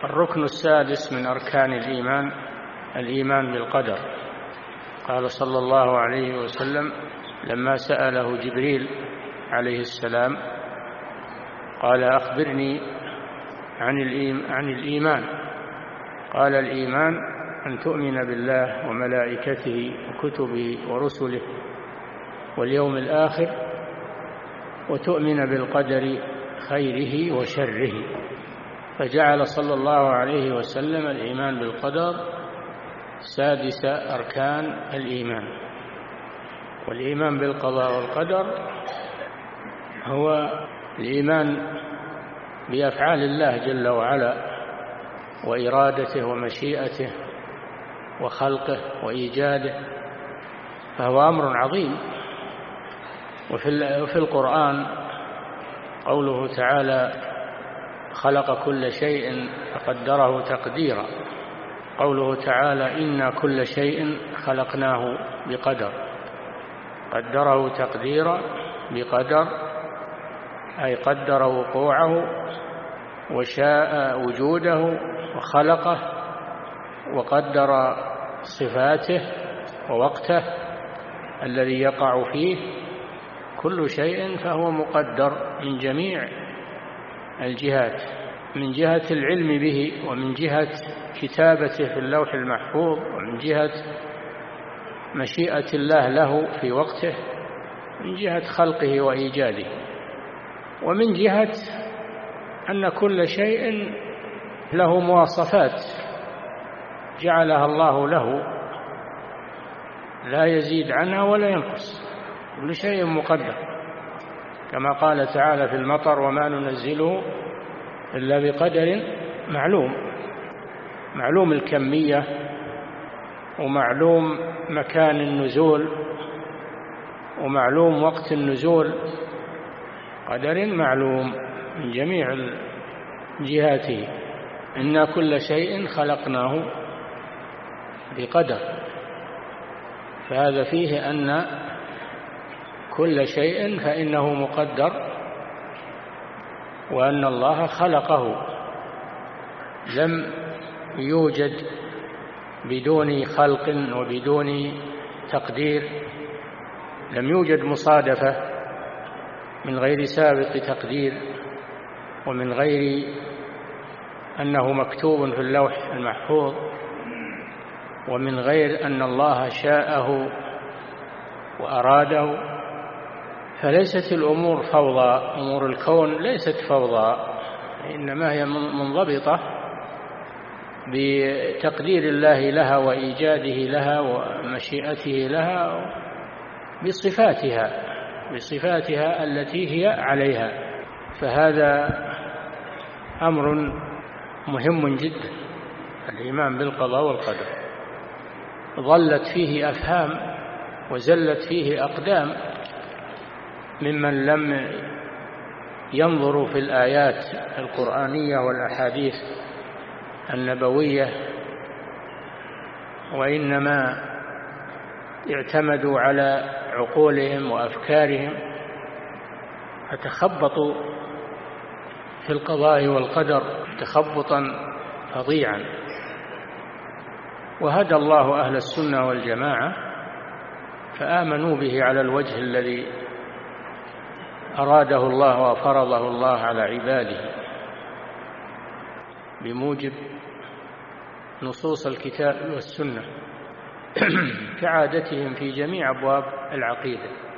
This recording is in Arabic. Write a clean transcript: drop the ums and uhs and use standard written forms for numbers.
الركن السادس من أركان الإيمان الإيمان بالقدر. قال صلى الله عليه وسلم لما سأله جبريل عليه السلام قال أخبرني عن الإيمان. قال الإيمان أن تؤمن بالله وملائكته وكتبه ورسله واليوم الآخر وتؤمن بالقدر خيره وشره. فجعل صلى الله عليه وسلم الإيمان بالقدر سادس أركان الإيمان. والإيمان بالقضاء والقدر هو الإيمان بأفعال الله جل وعلا وإرادته ومشيئته وخلقه وإيجاده، فهو أمر عظيم. وفي القرآن قوله تعالى خلق كل شيء فقدره تقديرا. قوله تعالى إنا كل شيء خلقناه بقدر، قدره تقديرا بقدر أي قدر وقوعه وشاء وجوده وخلقه وقدر صفاته ووقته الذي يقع فيه. كل شيء فهو مقدر من جميع الجهات، من جهة العلم به ومن جهة كتابته في اللوح المحفوظ ومن جهة مشيئة الله له في وقته، من جهة خلقه وإيجاده، ومن جهة أن كل شيء له مواصفات جعلها الله له لا يزيد عنها ولا ينقص. كل شيء مقدر كما قال تعالى في المطر وما ننزله إلا بقدر معلوم، معلوم الكمية ومعلوم مكان النزول ومعلوم وقت النزول، قدر معلوم من جميع جهاته. إنا كل شيء خلقناه بقدر. فهذا فيه أن كل شيء فإنه مقدر وأن الله خلقه، لم يوجد بدون خلق وبدون تقدير، لم يوجد مصادفة من غير سابق تقدير ومن غير أنه مكتوب في اللوح المحفوظ ومن غير أن الله شاءه وأراده. فليست الأمور فوضى، أمور الكون ليست فوضى، إنما هي منضبطة بتقدير الله لها وإيجاده لها ومشيئته لها بصفاتها التي هي عليها. فهذا أمر مهم جدا، الإيمان بالقضاء والقدر. ظلت فيه أفهام وزلت فيه أقدام ممن لم ينظروا في الآيات القرآنية والأحاديث النبوية، وإنما اعتمدوا على عقولهم وأفكارهم فتخبطوا في القضاء والقدر تخبطا فظيعا. وهدى الله أهل السنة والجماعة فآمنوا به على الوجه الذي أراده الله وفرضه الله على عباده بموجب نصوص الكتاب والسنة كعادتهم في جميع أبواب العقيدة.